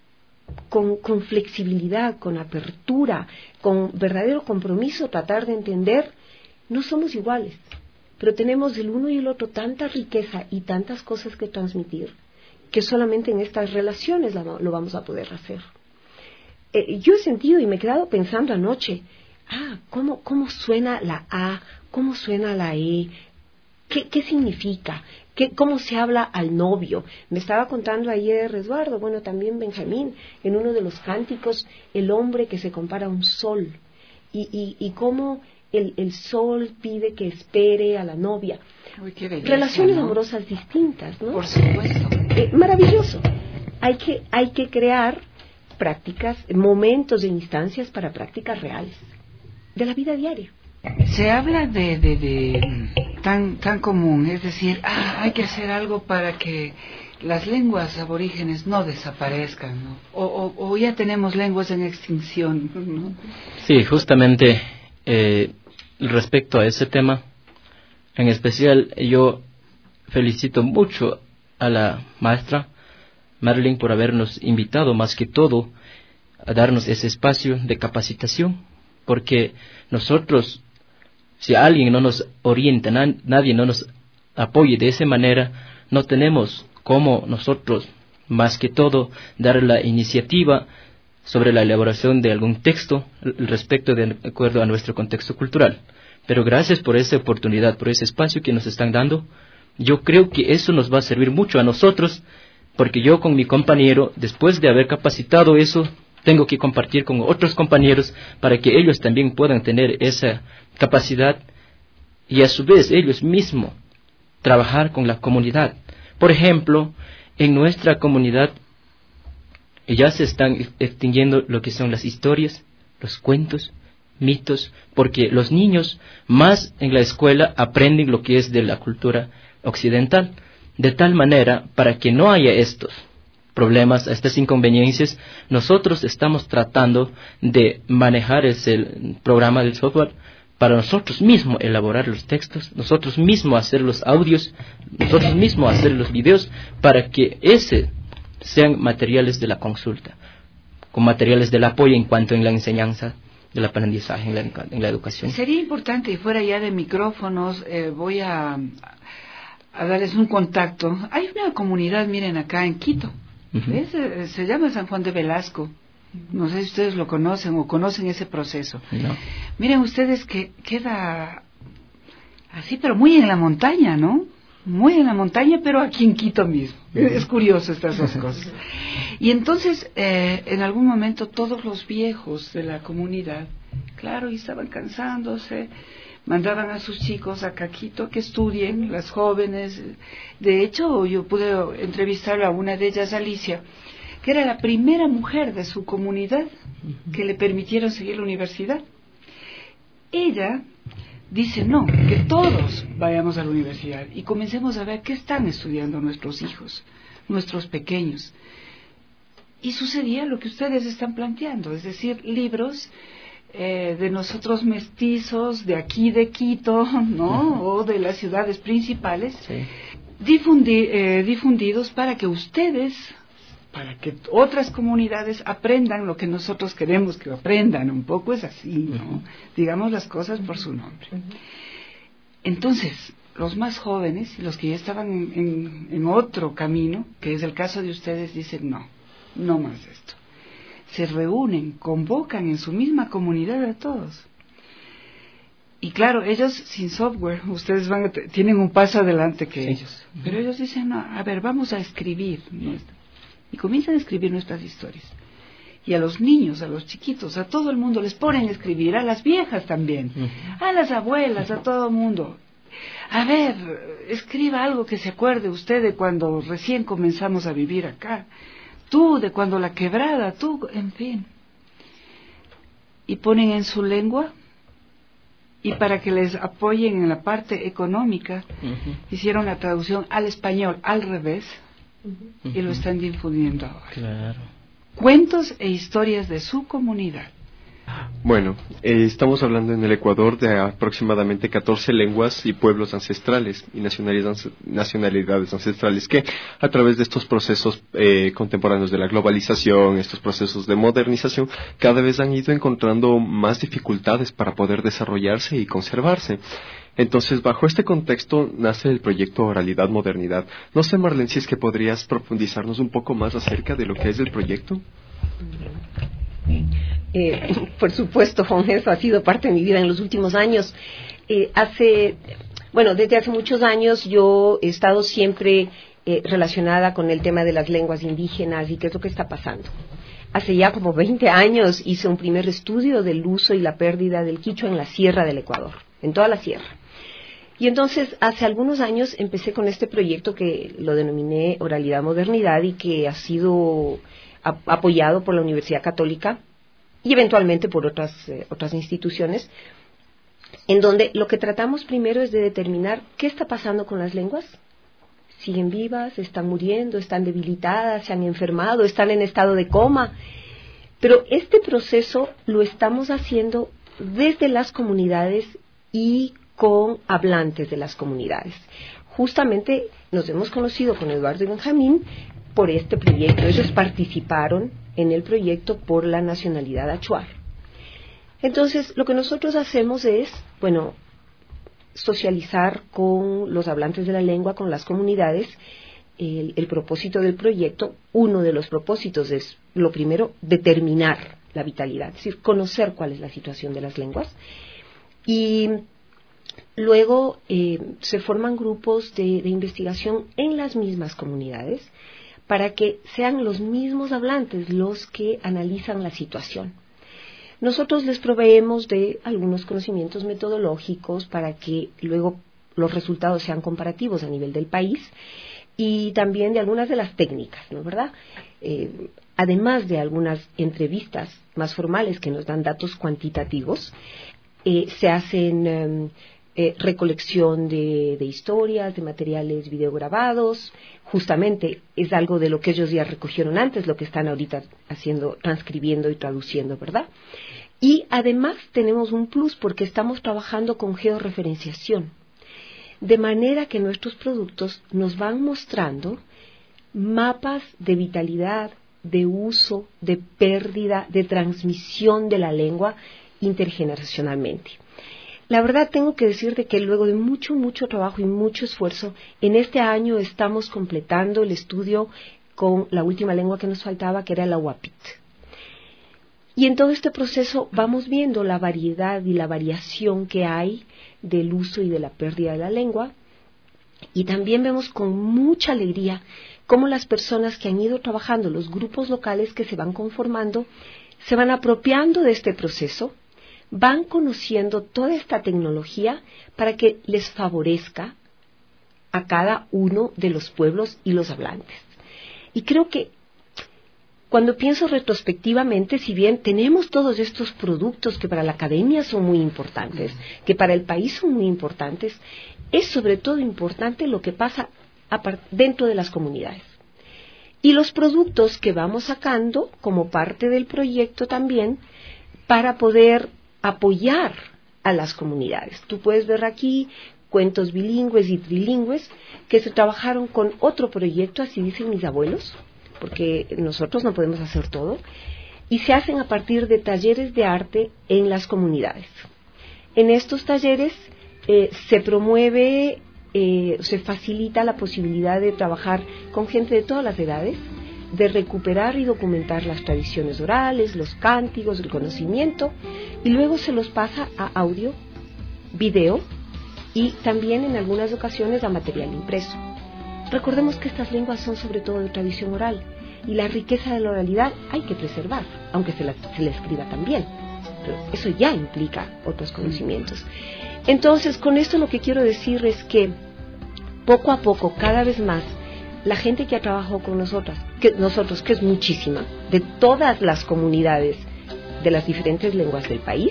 con, con flexibilidad, con apertura, con verdadero compromiso, tratar de entender, no somos iguales, pero tenemos del uno y el otro tanta riqueza y tantas cosas que transmitir, que solamente en estas relaciones lo vamos a poder hacer. Eh, yo he sentido y me he quedado pensando anoche, ah, ¿cómo, cómo suena la A? ¿Cómo suena la E? ¿Qué, qué significa? ¿Qué, ¿Cómo se habla al novio? Me estaba contando ayer Eduardo, bueno, también Benjamín, en uno de los cánticos, el hombre que se compara a un sol, y, y, y cómo el, el sol pide que espere a la novia. Uy, qué belleza, relaciones ¿no? amorosas distintas, ¿no? Por supuesto. Eh, maravilloso. Hay que, hay que crear prácticas, momentos e instancias para prácticas reales de la vida diaria. Se habla de, de, de tan, tan común, es decir, ah, hay que hacer algo para que las lenguas aborígenes no desaparezcan, ¿no? O, o, o ya tenemos lenguas en extinción, ¿no? Sí, justamente eh, respecto a ese tema, en especial yo felicito mucho a la maestra Marlene por habernos invitado, más que todo, a darnos ese espacio de capacitación, porque nosotros Si alguien no nos orienta, na, nadie no nos apoye de esa manera, no tenemos cómo nosotros, más que todo, dar la iniciativa sobre la elaboración de algún texto respecto de acuerdo a nuestro contexto cultural. Pero gracias por esa oportunidad, por ese espacio que nos están dando. Yo creo que eso nos va a servir mucho a nosotros, porque yo con mi compañero, después de haber capacitado eso, tengo que compartir con otros compañeros para que ellos también puedan tener esa capacidad y a su vez ellos mismos trabajar con la comunidad. Por ejemplo, en nuestra comunidad ya se están extinguiendo lo que son las historias, los cuentos, mitos, porque los niños más en la escuela aprenden lo que es de la cultura occidental, de tal manera, para que no haya estos problemas, estas inconveniencias, nosotros estamos tratando de manejar ese programa del software para nosotros mismos elaborar los textos, nosotros mismos hacer los audios, nosotros mismos hacer los videos, para que ese sean materiales de la consulta, con materiales del apoyo en cuanto en la enseñanza, del aprendizaje en la, en la educación. Sería importante, y fuera ya de micrófonos, eh, voy a, a darles un contacto. Hay una comunidad, miren, acá en Quito, uh-huh. ¿ves? Se llama San Juan de Velasco. No sé si ustedes lo conocen o conocen ese proceso. No. Miren ustedes que queda así, pero muy en la montaña, ¿no? Muy en la montaña, pero aquí en Quito mismo. Es curioso estas dos cosas. Y entonces, eh, en algún momento, todos los viejos de la comunidad, claro, y estaban cansándose, mandaban a sus chicos acá a Quito que estudien, las jóvenes. De hecho, yo pude entrevistar a una de ellas, Alicia, que era la primera mujer de su comunidad que le permitieron seguir la universidad. Ella dice, no, que todos vayamos a la universidad y comencemos a ver qué están estudiando nuestros hijos, nuestros pequeños. Y sucedía lo que ustedes están planteando, es decir, libros eh, de nosotros mestizos, de aquí de Quito, ¿no? O de las ciudades principales, sí. difundi- eh, difundidos para que ustedes, para que otras comunidades aprendan lo que nosotros queremos que aprendan. Un poco es así, ¿no? Uh-huh. Digamos las cosas por su nombre. Uh-huh. Entonces, los más jóvenes, los que ya estaban en, en, en otro camino, que es el caso de ustedes, dicen no, no más esto. Se reúnen, convocan en su misma comunidad a todos. Y claro, ellos sin software, ustedes van a t- tienen un paso adelante que sí. ellos. Uh-huh. Pero ellos dicen, no, a ver, vamos a escribir nuestra. Y comienzan a escribir nuestras historias. Y a los niños, a los chiquitos, a todo el mundo les ponen a escribir, a las viejas también, uh-huh. a las abuelas, a todo el mundo. A ver, escriba algo que se acuerde usted de cuando recién comenzamos a vivir acá. Tú, de cuando la quebrada, tú, en fin. Y ponen en su lengua, y para que les apoyen en la parte económica, uh-huh. hicieron la traducción al español al revés. Uh-huh. Y lo están difundiendo ahora. Claro. Cuentos e historias de su comunidad. Bueno, eh, estamos hablando en el Ecuador de aproximadamente catorce lenguas y pueblos ancestrales y nacionalidades, nacionalidades ancestrales que a través de estos procesos eh, contemporáneos de la globalización, estos procesos de modernización, cada vez han ido encontrando más dificultades para poder desarrollarse y conservarse. Entonces, bajo este contexto nace el proyecto Oralidad Modernidad. No sé, Marlene, si es que podrías profundizarnos un poco más acerca de lo que es el proyecto. Eh, por supuesto, Juan, eso ha sido parte de mi vida en los últimos años. Eh, hace, bueno, desde hace muchos años yo he estado siempre eh, relacionada con el tema de las lenguas indígenas y qué es lo que está pasando. Hace ya como veinte años hice un primer estudio del uso y la pérdida del quichua en la sierra del Ecuador, en toda la sierra. Y entonces, hace algunos años empecé con este proyecto que lo denominé Oralidad Modernidad y que ha sido a, apoyado por la Universidad Católica y eventualmente por otras, eh, otras instituciones, en donde lo que tratamos primero es de determinar qué está pasando con las lenguas. Siguen vivas, están muriendo, están debilitadas, se han enfermado, están en estado de coma. Pero este proceso lo estamos haciendo desde las comunidades y con hablantes de las comunidades. Justamente nos hemos conocido con Eduardo y Benjamín por este proyecto. Ellos participaron en el proyecto por la nacionalidad achuar. Entonces, lo que nosotros hacemos es, bueno, socializar con los hablantes de la lengua, con las comunidades. El, el propósito del proyecto, uno de los propósitos es, lo primero, determinar la vitalidad, es decir, conocer cuál es la situación de las lenguas. Y luego eh, se forman grupos de, de investigación en las mismas comunidades para que sean los mismos hablantes los que analizan la situación. Nosotros les proveemos de algunos conocimientos metodológicos para que luego los resultados sean comparativos a nivel del país, y también de algunas de las técnicas, ¿no es verdad? Eh, además de algunas entrevistas más formales que nos dan datos cuantitativos, eh, se hacen eh, eh, recolección de, de historias, de materiales videograbados. Justamente es algo de lo que ellos ya recogieron antes, lo que están ahorita haciendo, transcribiendo y traduciendo, ¿verdad? Y además tenemos un plus porque estamos trabajando con georreferenciación, de manera que nuestros productos nos van mostrando mapas de vitalidad, de uso, de pérdida, de transmisión de la lengua intergeneracionalmente. La verdad tengo que decirte que luego de mucho, mucho trabajo y mucho esfuerzo, en este año estamos completando el estudio con la última lengua que nos faltaba, que era el Ahuapit. Y en todo este proceso vamos viendo la variedad y la variación que hay del uso y de la pérdida de la lengua, y también vemos con mucha alegría cómo las personas que han ido trabajando, los grupos locales que se van conformando, se van apropiando de este proceso, van conociendo toda esta tecnología para que les favorezca a cada uno de los pueblos y los hablantes. Y creo que cuando pienso retrospectivamente, si bien tenemos todos estos productos que para la academia son muy importantes, que para el país son muy importantes, es sobre todo importante lo que pasa dentro de las comunidades. Y los productos que vamos sacando como parte del proyecto también para poder apoyar a las comunidades. Tú puedes ver aquí cuentos bilingües y trilingües que se trabajaron con otro proyecto, así dicen mis abuelos, porque nosotros no podemos hacer todo, y se hacen a partir de talleres de arte en las comunidades. En estos talleres eh, se promueve, eh, se facilita la posibilidad de trabajar con gente de todas las edades, de recuperar y documentar las tradiciones orales, los cánticos, el conocimiento, y luego se los pasa a audio, video y también en algunas ocasiones a material impreso. Recordemos que estas lenguas son sobre todo de tradición oral, y la riqueza de la oralidad hay que preservar, aunque se la, se la escriba también. Pero eso ya implica otros conocimientos. Entonces, con esto lo que quiero decir es que poco a poco, cada vez más, la gente que ha trabajado con nosotras, que nosotros, que es muchísima, de todas las comunidades de las diferentes lenguas del país,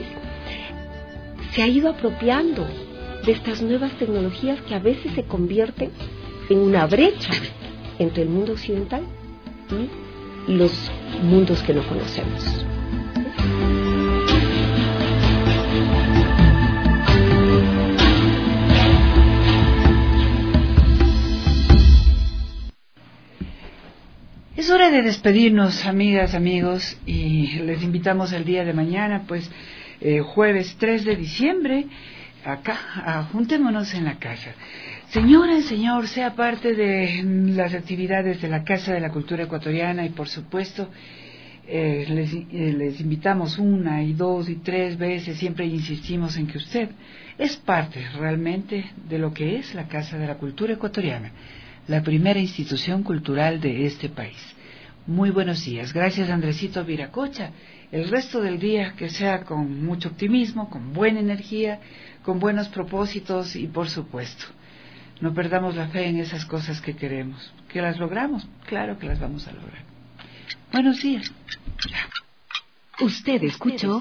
se ha ido apropiando de estas nuevas tecnologías que a veces se convierten en una brecha entre el mundo occidental y los mundos que no conocemos. Es hora de despedirnos, amigas, amigos, y les invitamos el día de mañana, pues eh, jueves tres de diciembre, acá, a, juntémonos en la casa. Señora, señor, sea parte de las actividades de la Casa de la Cultura Ecuatoriana y, por supuesto, eh, les, eh, les invitamos una y dos y tres veces, siempre insistimos en que usted es parte realmente de lo que es la Casa de la Cultura Ecuatoriana, la primera institución cultural de este país. Muy buenos días. Gracias, Andresito Viracocha. El resto del día que sea con mucho optimismo, con buena energía, con buenos propósitos y, por supuesto, no perdamos la fe en esas cosas que queremos. ¿Que las logramos? Claro que las vamos a lograr. Buenos días. Usted escuchó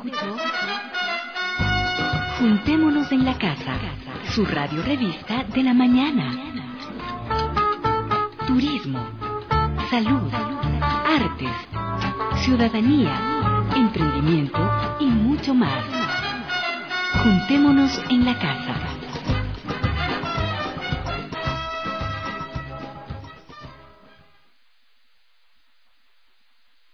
Juntémonos en la Casa, su radio revista de la mañana. Turismo, salud, artes, ciudadanía, emprendimiento y mucho más. Juntémonos en la Casa.